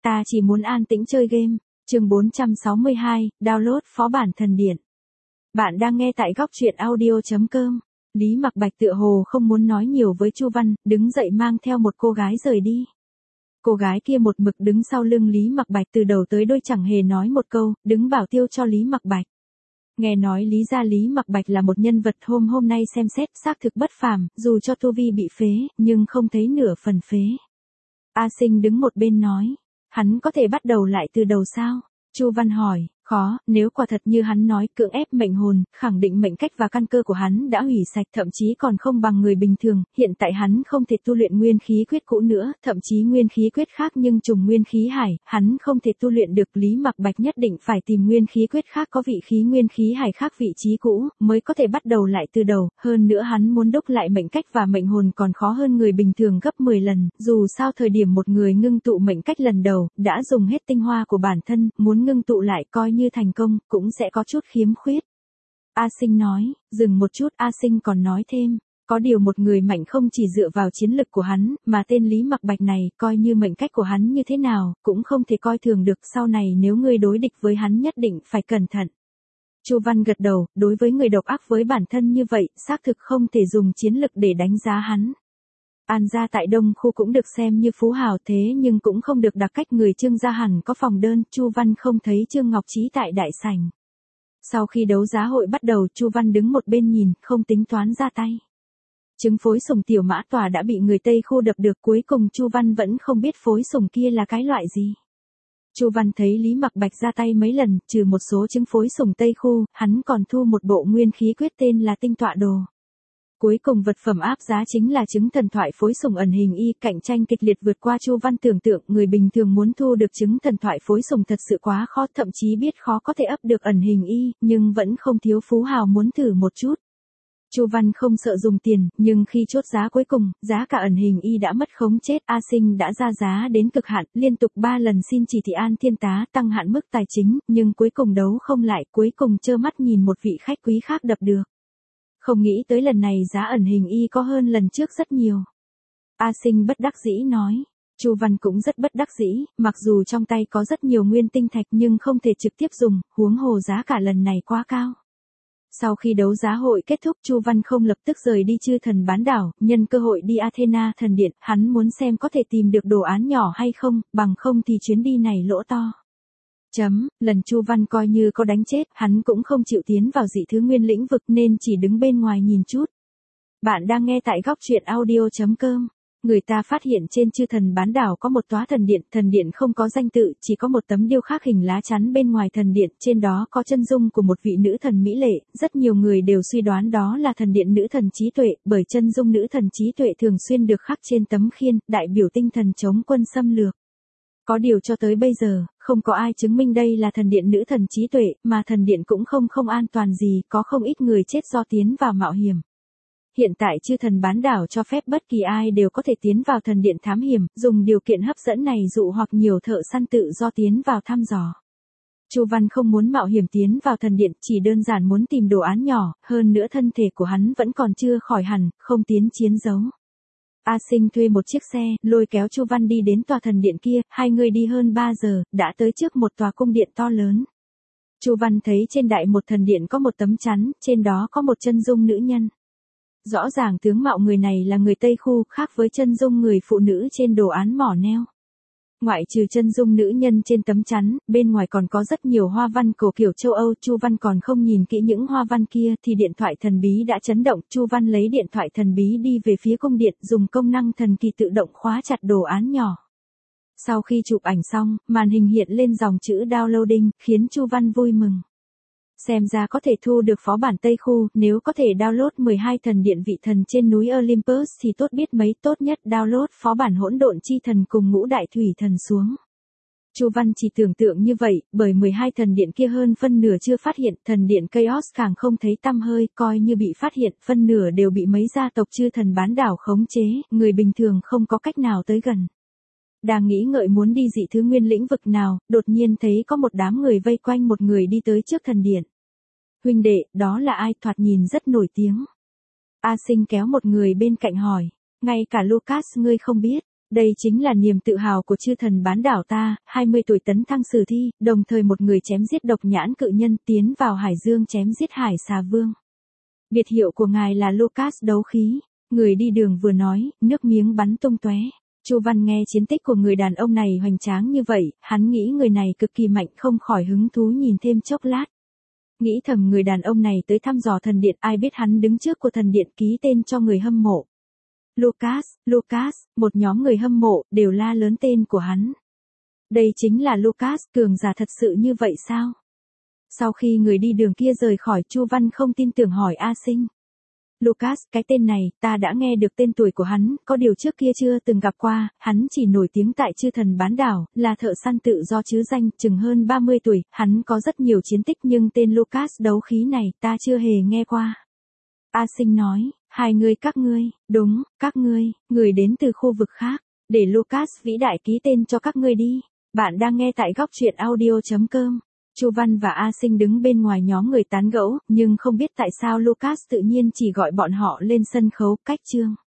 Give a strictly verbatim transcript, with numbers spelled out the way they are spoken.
Ta chỉ muốn an tĩnh chơi game. Chương bốn trăm sáu mươi hai, download phó bản thần điện. Bạn đang nghe tại góc truyện audio chấm com. Lý Mặc Bạch tựa hồ không muốn nói nhiều với Chu Văn, đứng dậy mang theo một cô gái rời đi. Cô gái kia một mực đứng sau lưng Lý Mặc Bạch từ đầu tới đuôi chẳng hề nói một câu, đứng bảo tiêu cho Lý Mặc Bạch. Nghe nói Lý gia Lý Mặc Bạch là một nhân vật hôm hôm nay xem xét xác thực bất phàm, dù cho tu vi bị phế, nhưng không thấy nửa phần phế. A Sinh đứng một bên nói, hắn có thể bắt đầu lại từ đầu sao? Chu Văn hỏi, khó, nếu quả thật như hắn nói cưỡng ép mệnh hồn, khẳng định mệnh cách và căn cơ của hắn đã hủy sạch, thậm chí còn không bằng người bình thường, hiện tại hắn không thể tu luyện nguyên khí quyết cũ nữa, thậm chí nguyên khí quyết khác nhưng trùng nguyên khí hải, hắn không thể tu luyện được. Lý Mặc Bạch nhất định phải tìm nguyên khí quyết khác có vị khí nguyên khí hải khác vị trí cũ, mới có thể bắt đầu lại từ đầu, hơn nữa hắn muốn đúc lại mệnh cách và mệnh hồn còn khó hơn người bình thường gấp mười lần, dù sao thời điểm một người ngưng tụ mệnh cách lần đầu, đã dùng hết tinh hoa của bản thân, muốn ngưng tụ lại coi như thành công, cũng sẽ có chút khiếm khuyết. A Sinh nói, dừng một chút A Sinh còn nói thêm, có điều một người mạnh không chỉ dựa vào chiến lực của hắn, mà tên Lý Mặc Bạch này, coi như mệnh cách của hắn như thế nào, cũng không thể coi thường được, sau này nếu ngươi đối địch với hắn nhất định phải cẩn thận. Chu Văn gật đầu, đối với người độc ác với bản thân như vậy, xác thực không thể dùng chiến lực để đánh giá hắn. An gia tại Đông khu cũng được xem như phú hào thế nhưng cũng không được đặc cách, người Trương gia hẳn có phòng đơn, Chu Văn không thấy Trương Ngọc Trí tại đại sảnh. Sau khi đấu giá hội bắt đầu, Chu Văn đứng một bên nhìn, không tính toán ra tay. Trứng phối sùng tiểu mã tòa đã bị người Tây khu đập được, cuối cùng Chu Văn vẫn không biết phối sùng kia là cái loại gì. Chu Văn thấy Lý Mặc Bạch ra tay mấy lần, trừ một số trứng phối sùng Tây khu, hắn còn thu một bộ nguyên khí quyết tên là tinh tọa đồ. Cuối cùng vật phẩm áp giá chính là trứng thần thoại phối sùng ẩn hình y, cạnh tranh kịch liệt vượt qua Chu Văn tưởng tượng, người bình thường muốn thu được trứng thần thoại phối sùng thật sự quá khó, thậm chí biết khó có thể ấp được ẩn hình y, nhưng vẫn không thiếu phú hào muốn thử một chút. Chu Văn không sợ dùng tiền, nhưng khi chốt giá cuối cùng, giá cả ẩn hình y đã mất khống chết, A Sinh đã ra giá đến cực hạn, liên tục ba lần xin chỉ thị An Thiên Tá tăng hạn mức tài chính, nhưng cuối cùng đấu không lại, cuối cùng trơ mắt nhìn một vị khách quý khác đập được. Không nghĩ tới lần này giá ẩn hình y có hơn lần trước rất nhiều. A Sinh bất đắc dĩ nói. Chu Văn cũng rất bất đắc dĩ, mặc dù trong tay có rất nhiều nguyên tinh thạch nhưng không thể trực tiếp dùng, huống hồ giá cả lần này quá cao. Sau khi đấu giá hội kết thúc, Chu Văn không lập tức rời đi Chư Thần bán đảo, nhân cơ hội đi Athena thần điện, hắn muốn xem có thể tìm được đồ án nhỏ hay không, bằng không thì chuyến đi này lỗ to. Chấm, lần Chu Văn coi như có đánh chết, hắn cũng không chịu tiến vào dị thứ nguyên lĩnh vực nên chỉ đứng bên ngoài nhìn chút. Bạn đang nghe tại góc truyện audio chấm com. Người ta phát hiện trên Chư Thần bán đảo có một tòa thần điện, thần điện không có danh tự, chỉ có một tấm điêu khắc hình lá chắn bên ngoài thần điện, trên đó có chân dung của một vị nữ thần mỹ lệ, rất nhiều người đều suy đoán đó là thần điện nữ thần trí tuệ, bởi chân dung nữ thần trí tuệ thường xuyên được khắc trên tấm khiên, đại biểu tinh thần chống quân xâm lược. Có điều cho tới bây giờ, không có ai chứng minh đây là thần điện nữ thần trí tuệ, mà thần điện cũng không không an toàn gì, có không ít người chết do tiến vào mạo hiểm. Hiện tại Chư Thần bán đảo cho phép bất kỳ ai đều có thể tiến vào thần điện thám hiểm, dùng điều kiện hấp dẫn này dụ hoặc nhiều thợ săn tự do tiến vào thăm dò. Chu Văn không muốn mạo hiểm tiến vào thần điện, chỉ đơn giản muốn tìm đồ án nhỏ, hơn nữa thân thể của hắn vẫn còn chưa khỏi hẳn, không tiến chiến đấu. A Sinh thuê một chiếc xe, lôi kéo Chu Văn đi đến tòa thần điện kia, hai người đi hơn ba giờ, đã tới trước một tòa cung điện to lớn. Chu Văn thấy trên đại một thần điện có một tấm chắn, trên đó có một chân dung nữ nhân. Rõ ràng tướng mạo người này là người Tây khu, khác với chân dung người phụ nữ trên đồ án mỏ neo. Ngoại trừ chân dung nữ nhân trên tấm chắn, bên ngoài còn có rất nhiều hoa văn cổ kiểu châu Âu, Chu Văn còn không nhìn kỹ những hoa văn kia thì điện thoại thần bí đã chấn động, Chu Văn lấy điện thoại thần bí đi về phía cung điện, dùng công năng thần kỳ tự động khóa chặt đồ án nhỏ. Sau khi chụp ảnh xong, màn hình hiện lên dòng chữ downloading, khiến Chu Văn vui mừng. Xem ra có thể thu được phó bản Tây khu, nếu có thể download mười hai thần điện vị thần trên núi Olympus thì tốt biết mấy, tốt nhất download phó bản hỗn độn chi thần cùng ngũ đại thủy thần xuống. Chu Văn chỉ tưởng tượng như vậy, bởi mười hai thần điện kia hơn phân nửa chưa phát hiện, thần điện Chaos càng không thấy tăm hơi, coi như bị phát hiện, phân nửa đều bị mấy gia tộc Chư Thần bán đảo khống chế, người bình thường không có cách nào tới gần. Đang nghĩ ngợi muốn đi dị thứ nguyên lĩnh vực nào, đột nhiên thấy có một đám người vây quanh một người đi tới trước thần điện. Huynh đệ, đó là ai, thoạt nhìn rất nổi tiếng. A Sinh kéo một người bên cạnh hỏi, ngay cả Lucas ngươi không biết, Đây chính là niềm tự hào của chư thần bán đảo ta, hai mươi tuổi tấn thăng sử thi, đồng thời một người chém giết độc nhãn cự nhân tiến vào hải dương chém giết hải xà vương. Biệt hiệu của ngài là Lucas đấu khí. Người đi đường vừa nói, nước miếng bắn tung tóe. Chu Văn nghe chiến tích của người đàn ông này hoành tráng như vậy, hắn nghĩ người này cực kỳ mạnh không khỏi hứng thú nhìn thêm chốc lát. Nghĩ thầm người đàn ông này tới thăm dò thần điện, ai biết hắn đứng trước của thần điện ký tên cho người hâm mộ. Lucas, Lucas, một nhóm người hâm mộ, đều la lớn tên của hắn. Đây chính là Lucas, cường giả thật sự như vậy sao? Sau khi người đi đường kia rời khỏi, Chu Văn không tin tưởng hỏi A Sinh. Lucas, cái tên này, ta đã nghe được tên tuổi của hắn, có điều trước kia chưa từng gặp qua, hắn chỉ nổi tiếng tại chư thần bán đảo, là thợ săn tự do chứ danh, chừng hơn ba mươi tuổi, hắn có rất nhiều chiến tích nhưng tên Lucas đấu khí này, ta chưa hề nghe qua. A Sinh nói, hai người các ngươi, đúng, các ngươi, người đến từ khu vực khác, để Lucas vĩ đại ký tên cho các ngươi đi. Bạn đang nghe tại góc truyện audio chấm com. Chu Văn và A Sinh đứng bên ngoài nhóm người tán gẫu, nhưng không biết tại sao Lucas tự nhiên chỉ gọi bọn họ lên sân khấu, cách chương.